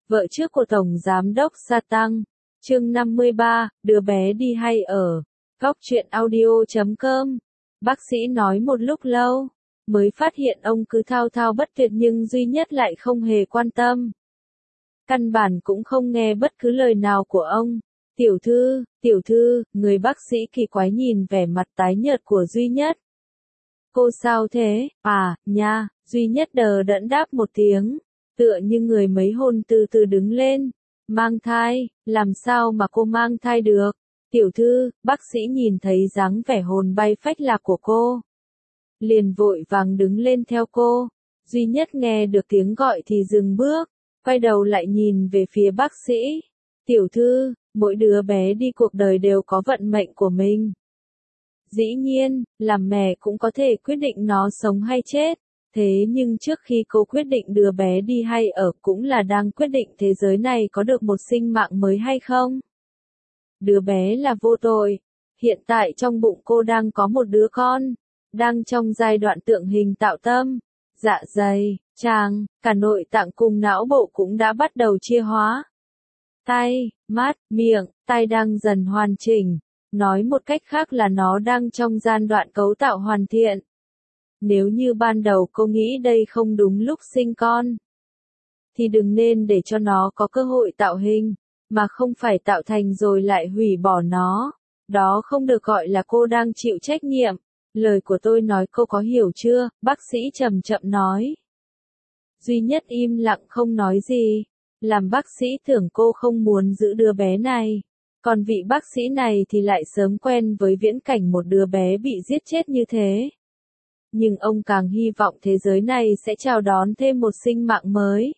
vợ trước của Tổng Giám đốc Sa Tăng. Chương 53, đứa bé đi hay ở. Góc truyện audio.com. Bác sĩ nói một lúc lâu, mới phát hiện ông cứ thao thao bất tuyệt nhưng duy nhất lại không hề quan tâm. Căn bản cũng không nghe bất cứ lời nào của ông. Tiểu thư, người bác sĩ kỳ quái nhìn vẻ mặt tái nhợt của duy nhất. Cô sao thế? Nha, duy nhất đờ đẫn đáp một tiếng, tựa như người mấy hồn từ từ đứng lên. Mang thai, làm sao mà cô mang thai được? Tiểu thư, bác sĩ nhìn thấy dáng vẻ hồn bay phách lạc của cô, liền vội vàng đứng lên theo cô. Duy nhất nghe được tiếng gọi thì dừng bước, quay đầu lại nhìn về phía bác sĩ. Tiểu thư, mỗi đứa bé đi cuộc đời đều có vận mệnh của mình. Dĩ nhiên, làm mẹ cũng có thể quyết định nó sống hay chết. Thế nhưng trước khi cô quyết định đứa bé đi hay ở cũng là đang quyết định thế giới này có được một sinh mạng mới hay không. Đứa bé là vô tội. Hiện tại trong bụng cô đang có một đứa con, đang trong giai đoạn tượng hình tạo tâm. Dạ dày, tràng, cả nội tạng cùng não bộ cũng đã bắt đầu chia hóa. Tay, mắt, miệng, tai đang dần hoàn chỉnh. Nói một cách khác là nó đang trong giai đoạn cấu tạo hoàn thiện. Nếu như ban đầu cô nghĩ đây không đúng lúc sinh con, thì đừng nên để cho nó có cơ hội tạo hình, mà không phải tạo thành rồi lại hủy bỏ nó. Đó không được gọi là cô đang chịu trách nhiệm. Lời của tôi nói cô có hiểu chưa? Bác sĩ chậm chậm nói. Duy nhất im lặng không nói gì. Làm bác sĩ tưởng cô không muốn giữ đứa bé này. Còn vị bác sĩ này thì lại sớm quen với viễn cảnh một đứa bé bị giết chết như thế. Nhưng ông càng hy vọng thế giới này sẽ chào đón thêm một sinh mạng mới,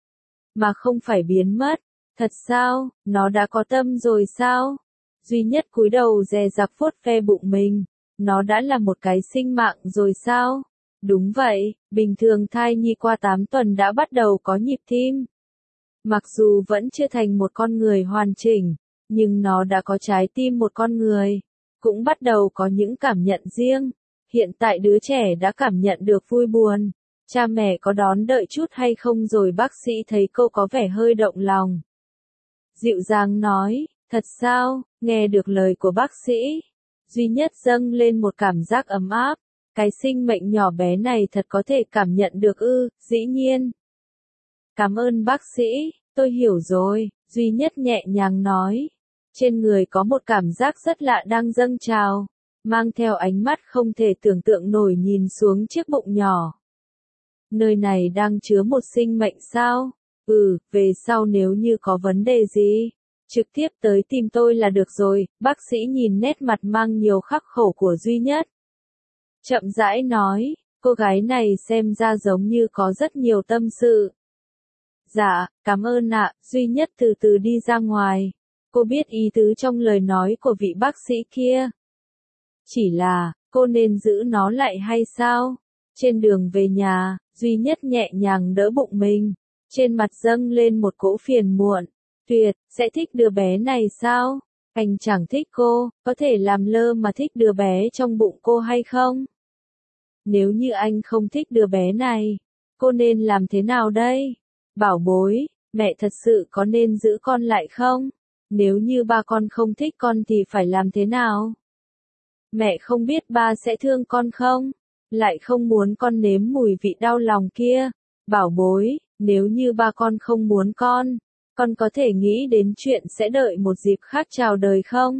mà không phải biến mất. Thật sao? Nó đã có tâm rồi sao? Duy nhất cúi đầu dè dặt vuốt ve bụng mình. Nó đã là một cái sinh mạng rồi sao? Đúng vậy, bình thường thai nhi qua 8 tuần đã bắt đầu có nhịp tim. Mặc dù vẫn chưa thành một con người hoàn chỉnh, nhưng nó đã có trái tim một con người, cũng bắt đầu có những cảm nhận riêng. Hiện tại đứa trẻ đã cảm nhận được vui buồn. Cha mẹ có đón đợi chút hay không rồi bác sĩ thấy cô có vẻ hơi động lòng. Dịu dàng nói, thật sao? Nghe được lời của bác sĩ, duy nhất dâng lên một cảm giác ấm áp. Cái sinh mệnh nhỏ bé này thật có thể cảm nhận được ư? Dĩ nhiên. Cảm ơn bác sĩ, tôi hiểu rồi, duy nhất nhẹ nhàng nói. Trên người có một cảm giác rất lạ đang dâng trào, mang theo ánh mắt không thể tưởng tượng nổi nhìn xuống chiếc bụng nhỏ. Nơi này đang chứa một sinh mệnh sao? Về sau nếu như có vấn đề gì, trực tiếp tới tìm tôi là được rồi. Bác sĩ nhìn nét mặt mang nhiều khắc khổ của duy nhất, chậm rãi nói, cô gái này xem ra giống như có rất nhiều tâm sự. Dạ, cảm ơn ạ. Duy nhất từ từ đi ra ngoài. Cô biết ý tứ trong lời nói của vị bác sĩ kia. Chỉ là, cô nên giữ nó lại hay sao? Trên đường về nhà, duy nhất nhẹ nhàng đỡ bụng mình. Trên mặt dâng lên một cỗ phiền muộn. Tuyệt, sẽ thích đứa bé này sao? Anh chẳng thích cô, có thể làm lơ mà thích đứa bé trong bụng cô hay không? Nếu như anh không thích đứa bé này, cô nên làm thế nào đây? Bảo bối, mẹ thật sự có nên giữ con lại không? Nếu như ba con không thích con thì phải làm thế nào? Mẹ không biết ba sẽ thương con không? Lại không muốn con nếm mùi vị đau lòng kia. Bảo bối, nếu như ba con không muốn con có thể nghĩ đến chuyện sẽ đợi một dịp khác chào đời không?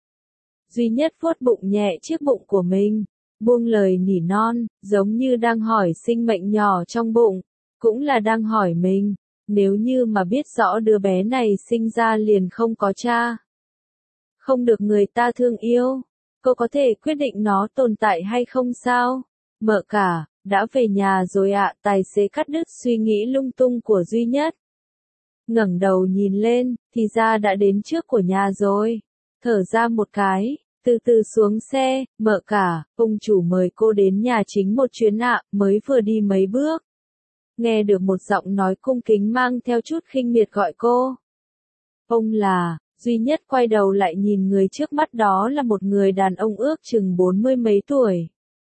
Duy nhất vuốt bụng nhẹ chiếc bụng của mình, buông lời nỉ non, giống như đang hỏi sinh mệnh nhỏ trong bụng, cũng là đang hỏi mình, nếu như mà biết rõ đứa bé này sinh ra liền không có cha, không được người ta thương yêu, cô có thể quyết định nó tồn tại hay không sao? Mợ cả, đã về nhà rồi ạ. Tài xế cắt đứt suy nghĩ lung tung của duy nhất. Ngẩng đầu nhìn lên, thì ra đã đến trước của nhà rồi. Thở ra một cái, từ từ xuống xe. Mợ cả, ông chủ mời cô đến nhà chính một chuyến ạ. Mới vừa đi mấy bước, nghe được một giọng nói cung kính mang theo chút khinh miệt gọi cô. Ông là, duy nhất quay đầu lại nhìn người trước mắt, đó là một người đàn ông ước chừng 40 mấy tuổi.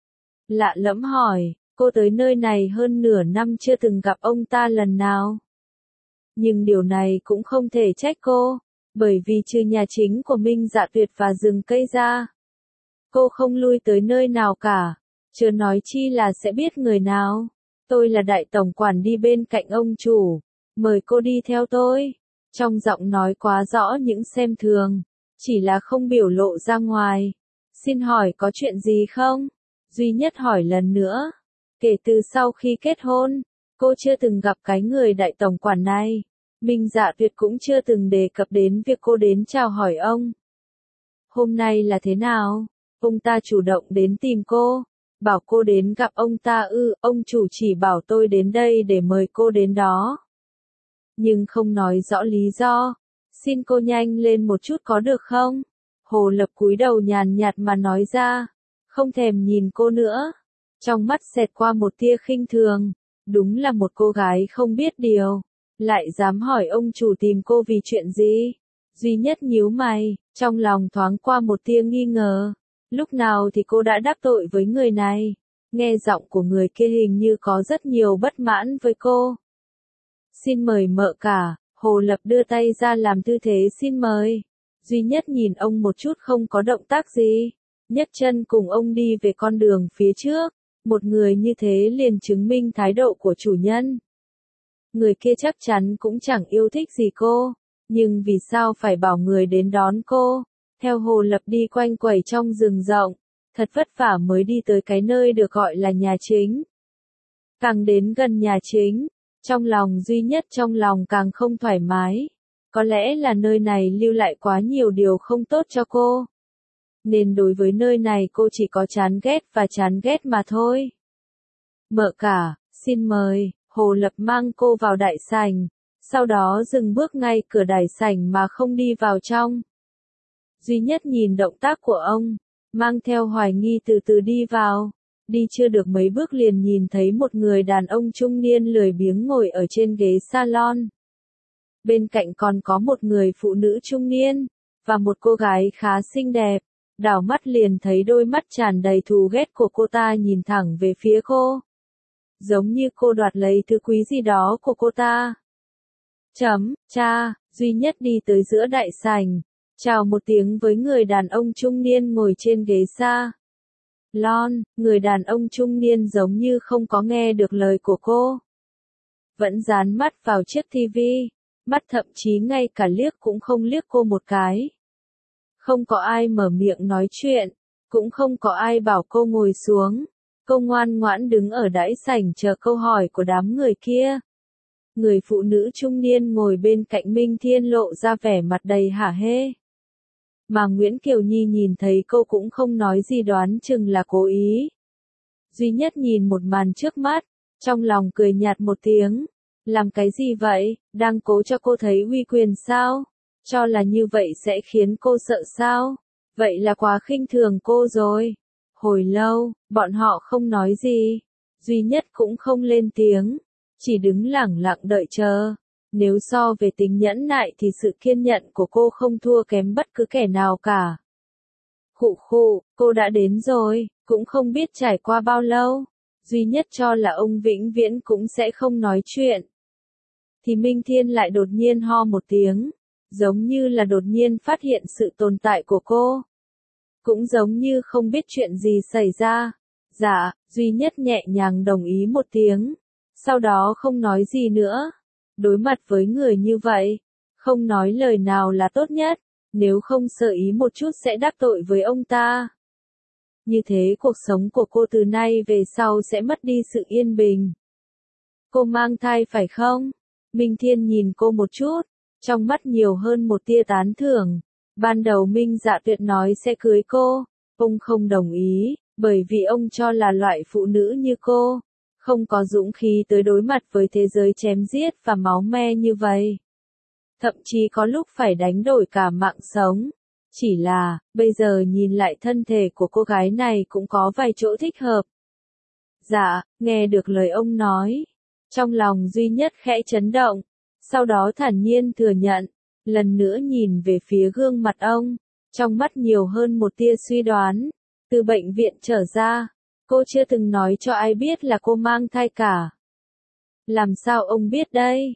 Lạ lẫm hỏi, cô tới nơi này hơn nửa năm chưa từng gặp ông ta lần nào? Nhưng điều này cũng không thể trách cô, bởi vì trừ nhà chính của Minh Dạ Tuyệt và rừng cây ra, cô không lui tới nơi nào cả, chưa nói chi là sẽ biết người nào. Tôi là đại tổng quản đi bên cạnh ông chủ, mời cô đi theo tôi. Trong giọng nói quá rõ những xem thường, chỉ là không biểu lộ ra ngoài. Xin hỏi có chuyện gì không? Duy Nhất hỏi lần nữa. Kể từ sau khi kết hôn, cô chưa từng gặp cái người đại tổng quản này. Minh Dạ Tuyệt cũng chưa từng đề cập đến việc cô đến chào hỏi ông. Hôm nay là thế nào? Ông ta chủ động đến tìm cô, bảo cô đến gặp ông ta ư? Ông chủ chỉ bảo tôi đến đây để mời cô đến đó. Nhưng không nói rõ lý do. Xin cô nhanh lên một chút có được không? Hồ Lập cúi đầu nhàn nhạt mà nói ra, không thèm nhìn cô nữa. Trong mắt xẹt qua một tia khinh thường, đúng là một cô gái không biết điều, lại dám hỏi ông chủ tìm cô vì chuyện gì? Duy Nhất nhíu mày, trong lòng thoáng qua một tia nghi ngờ. Lúc nào thì cô đã đắc tội với người này? Nghe giọng của người kia hình như có rất nhiều bất mãn với cô. Xin mời mợ cả, Hồ Lập đưa tay ra làm tư thế xin mời. Duy Nhất nhìn ông một chút không có động tác gì, nhấc chân cùng ông đi về con đường phía trước. Một người như thế liền chứng minh thái độ của chủ nhân. Người kia chắc chắn cũng chẳng yêu thích gì cô, nhưng vì sao phải bảo người đến đón cô? Theo Hồ Lập đi quanh quẩy trong rừng rộng, thật vất vả mới đi tới cái nơi được gọi là nhà chính. Càng đến gần nhà chính, trong lòng Duy Nhất trong lòng càng không thoải mái. Có lẽ là nơi này lưu lại quá nhiều điều không tốt cho cô. Nên đối với nơi này cô chỉ có chán ghét và chán ghét mà thôi. Mợ cả, xin mời. Hồ Lập mang cô vào đại sảnh, sau đó dừng bước ngay cửa đại sảnh mà không đi vào trong. Duy Nhất nhìn động tác của ông, mang theo hoài nghi từ từ đi vào. Đi chưa được mấy bước liền nhìn thấy một người đàn ông trung niên lười biếng ngồi ở trên ghế salon. Bên cạnh còn có một người phụ nữ trung niên, và một cô gái khá xinh đẹp. Đảo mắt liền thấy đôi mắt tràn đầy thù ghét của cô ta nhìn thẳng về phía cô. Giống như cô đoạt lấy thứ quý gì đó của cô ta. Cha, Duy Nhất đi tới giữa đại sảnh, chào một tiếng với người đàn ông trung niên ngồi trên ghế salon. Người đàn ông trung niên giống như không có nghe được lời của cô. Vẫn dán mắt vào chiếc tivi, mắt thậm chí ngay cả liếc cũng không liếc cô một cái. Không có ai mở miệng nói chuyện, cũng không có ai bảo cô ngồi xuống. Cô ngoan ngoãn đứng ở đãi sảnh chờ câu hỏi của đám người kia. Người phụ nữ trung niên ngồi bên cạnh Minh Thiên lộ ra vẻ mặt đầy hả hê. Mà Nguyễn Kiều Nhi nhìn thấy cô cũng không nói gì, đoán chừng là cố ý. Duy Nhất nhìn một màn trước mắt, trong lòng cười nhạt một tiếng. Làm cái gì vậy, đang cố cho cô thấy uy quyền sao? Cho là như vậy sẽ khiến cô sợ sao? Vậy là quá khinh thường cô rồi. Hồi lâu, bọn họ không nói gì. Duy Nhất cũng không lên tiếng, chỉ đứng lẳng lặng đợi chờ. Nếu so về tính nhẫn nại thì sự kiên nhẫn của cô không thua kém bất cứ kẻ nào cả. Khụ, cô đã đến rồi, cũng không biết trải qua bao lâu. Duy Nhất cho là ông vĩnh viễn cũng sẽ không nói chuyện. Thì Minh Thiên lại đột nhiên ho một tiếng, giống như là đột nhiên phát hiện sự tồn tại của cô. Cũng giống như không biết chuyện gì xảy ra. Dạ, Duy Nhất nhẹ nhàng đồng ý một tiếng, sau đó không nói gì nữa. Đối mặt với người như vậy, không nói lời nào là tốt nhất, nếu không sợ ý một chút sẽ đắc tội với ông ta. Như thế cuộc sống của cô từ nay về sau sẽ mất đi sự yên bình. Cô mang thai phải không? Minh Thiên nhìn cô một chút, trong mắt nhiều hơn một tia tán thưởng. Ban đầu Minh Dạ Tuyệt nói sẽ cưới cô, ông không đồng ý, bởi vì ông cho là loại phụ nữ như cô không có dũng khí tới đối mặt với thế giới chém giết và máu me như vậy. Thậm chí có lúc phải đánh đổi cả mạng sống. Chỉ là, bây giờ nhìn lại thân thể của cô gái này cũng có vài chỗ thích hợp. Dạ, nghe được lời ông nói. Trong lòng Duy Nhất khẽ chấn động, sau đó thản nhiên thừa nhận, lần nữa nhìn về phía gương mặt ông, trong mắt nhiều hơn một tia suy đoán. Từ bệnh viện trở ra, cô chưa từng nói cho ai biết là cô mang thai cả. Làm sao ông biết đây?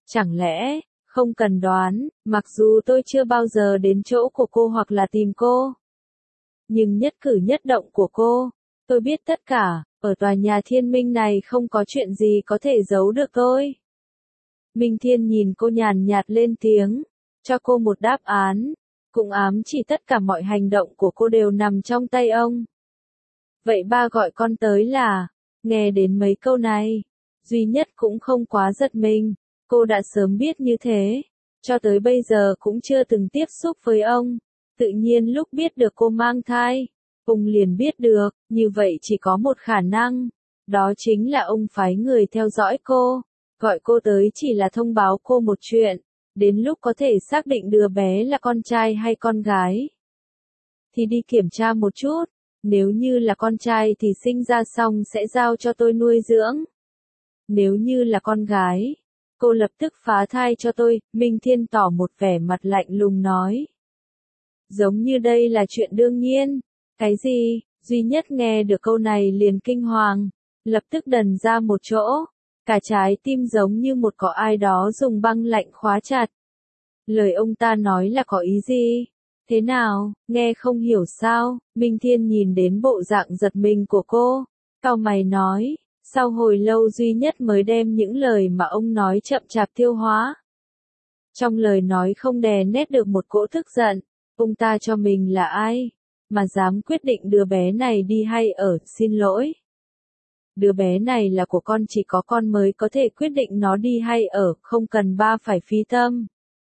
Chẳng lẽ, không cần đoán, mặc dù tôi chưa bao giờ đến chỗ của cô hoặc là tìm cô. Nhưng nhất cử nhất động của cô, tôi biết tất cả, ở tòa nhà Thiên Minh này không có chuyện gì có thể giấu được tôi. Minh Thiên nhìn cô nhàn nhạt lên tiếng, cho cô một đáp án, cũng ám chỉ tất cả mọi hành động của cô đều nằm trong tay ông. Vậy ba gọi con tới là, nghe đến mấy câu này, duy nhất cũng không quá giật mình, cô đã sớm biết như thế, cho tới bây giờ cũng chưa từng tiếp xúc với ông, tự nhiên lúc biết được cô mang thai, ông liền biết được, như vậy chỉ có một khả năng, đó chính là ông phái người theo dõi cô, gọi cô tới chỉ là thông báo cô một chuyện, đến lúc có thể xác định đứa bé là con trai hay con gái, thì đi kiểm tra một chút. Nếu như là con trai thì sinh ra xong sẽ giao cho tôi nuôi dưỡng. Nếu như là con gái, cô lập tức phá thai cho tôi, Minh Thiên tỏ một vẻ mặt lạnh lùng nói. Giống như đây là chuyện đương nhiên. Cái gì? Duy nhất nghe được câu này liền kinh hoàng, lập tức đần ra một chỗ, cả trái tim giống như một có ai đó dùng băng lạnh khóa chặt. Lời ông ta nói là có ý gì? Thế nào, nghe không hiểu sao, Minh Thiên nhìn đến bộ dạng giật mình của cô, cau mày nói, sau hồi lâu duy nhất mới đem những lời mà ông nói chậm chạp tiêu hóa. Trong lời nói không đè nét được một cỗ tức giận, ông ta cho mình là ai, mà dám quyết định đứa bé này đi hay ở, xin lỗi. Đứa bé này là của con, chỉ có con mới có thể quyết định nó đi hay ở, không cần ba phải phí tâm.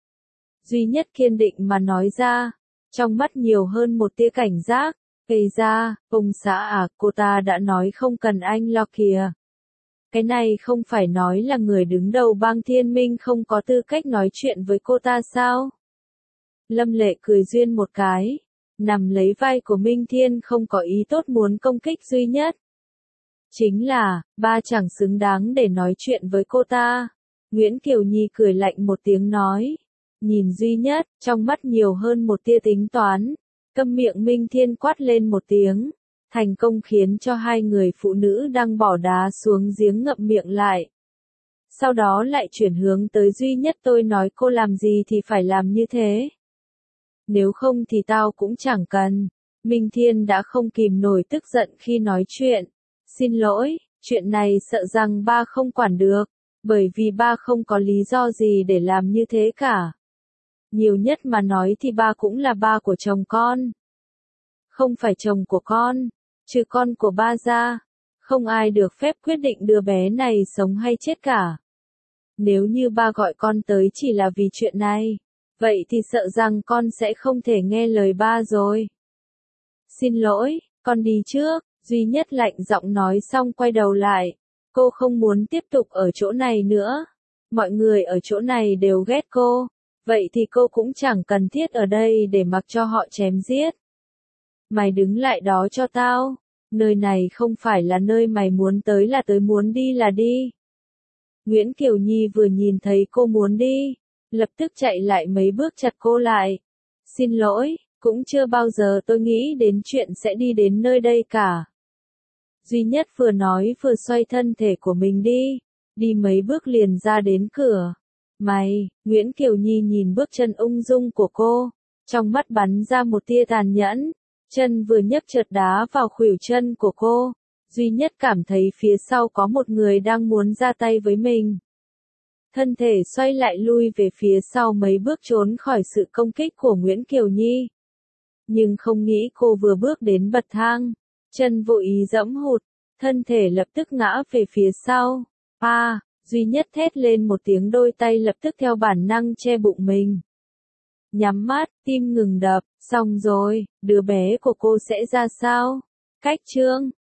Duy nhất kiên định mà nói ra. Trong mắt nhiều hơn một tia cảnh giác, gây ra, ông xã à, cô ta đã nói không cần anh lo kìa. Cái này không phải nói là người đứng đầu bang Thiên Minh không có tư cách nói chuyện với cô ta sao? Lâm Lệ cười duyên một cái, nằm lấy vai của Minh Thiên không có ý tốt muốn công kích duy nhất. Chính là, ba chẳng xứng đáng để nói chuyện với cô ta. Nguyễn Kiều Nhi cười lạnh một tiếng nói. Nhìn duy nhất, trong mắt nhiều hơn một tia tính toán, câm miệng Minh Thiên quát lên một tiếng, thành công khiến cho hai người phụ nữ đang bỏ đá xuống giếng ngậm miệng lại. Sau đó lại chuyển hướng tới duy nhất, tôi nói cô làm gì thì phải làm như thế. Nếu không thì tao cũng chẳng cần. Minh Thiên đã không kìm nổi tức giận khi nói chuyện. Xin lỗi, chuyện này sợ rằng ba không quản được, bởi vì ba không có lý do gì để làm như thế cả. Nhiều nhất mà nói thì ba cũng là ba của chồng con. Không phải chồng của con, trừ con của ba ra. Không ai được phép quyết định đứa bé này sống hay chết cả. Nếu như ba gọi con tới chỉ là vì chuyện này, vậy thì sợ rằng con sẽ không thể nghe lời ba rồi. Xin lỗi, con đi trước, duy nhất lạnh giọng nói xong quay đầu lại. Cô không muốn tiếp tục ở chỗ này nữa. Mọi người ở chỗ này đều ghét cô. Vậy thì cô cũng chẳng cần thiết ở đây để mặc cho họ chém giết. Mày đứng lại đó cho tao. Nơi này không phải là nơi mày muốn tới là tới, muốn đi là đi. Nguyễn Kiều Nhi vừa nhìn thấy cô muốn đi, lập tức chạy lại mấy bước chặt cô lại. Xin lỗi, cũng chưa bao giờ tôi nghĩ đến chuyện sẽ đi đến nơi đây cả. Duy nhất vừa nói vừa xoay thân thể của mình đi mấy bước liền ra đến cửa. Mày, Nguyễn Kiều Nhi nhìn bước chân ung dung của cô, trong mắt bắn ra một tia tàn nhẫn, chân vừa nhấc chợt đá vào khuỷu chân của cô, duy nhất cảm thấy phía sau có một người đang muốn ra tay với mình. Thân thể xoay lại lui về phía sau mấy bước trốn khỏi sự công kích của Nguyễn Kiều Nhi. Nhưng không nghĩ cô vừa bước đến bậc thang, chân vô ý giẫm hụt, thân thể lập tức ngã về phía sau. Duy nhất thét lên một tiếng, đôi tay lập tức theo bản năng che bụng mình. Nhắm mắt, tim ngừng đập, xong rồi, đứa bé của cô sẽ ra sao? Cách chương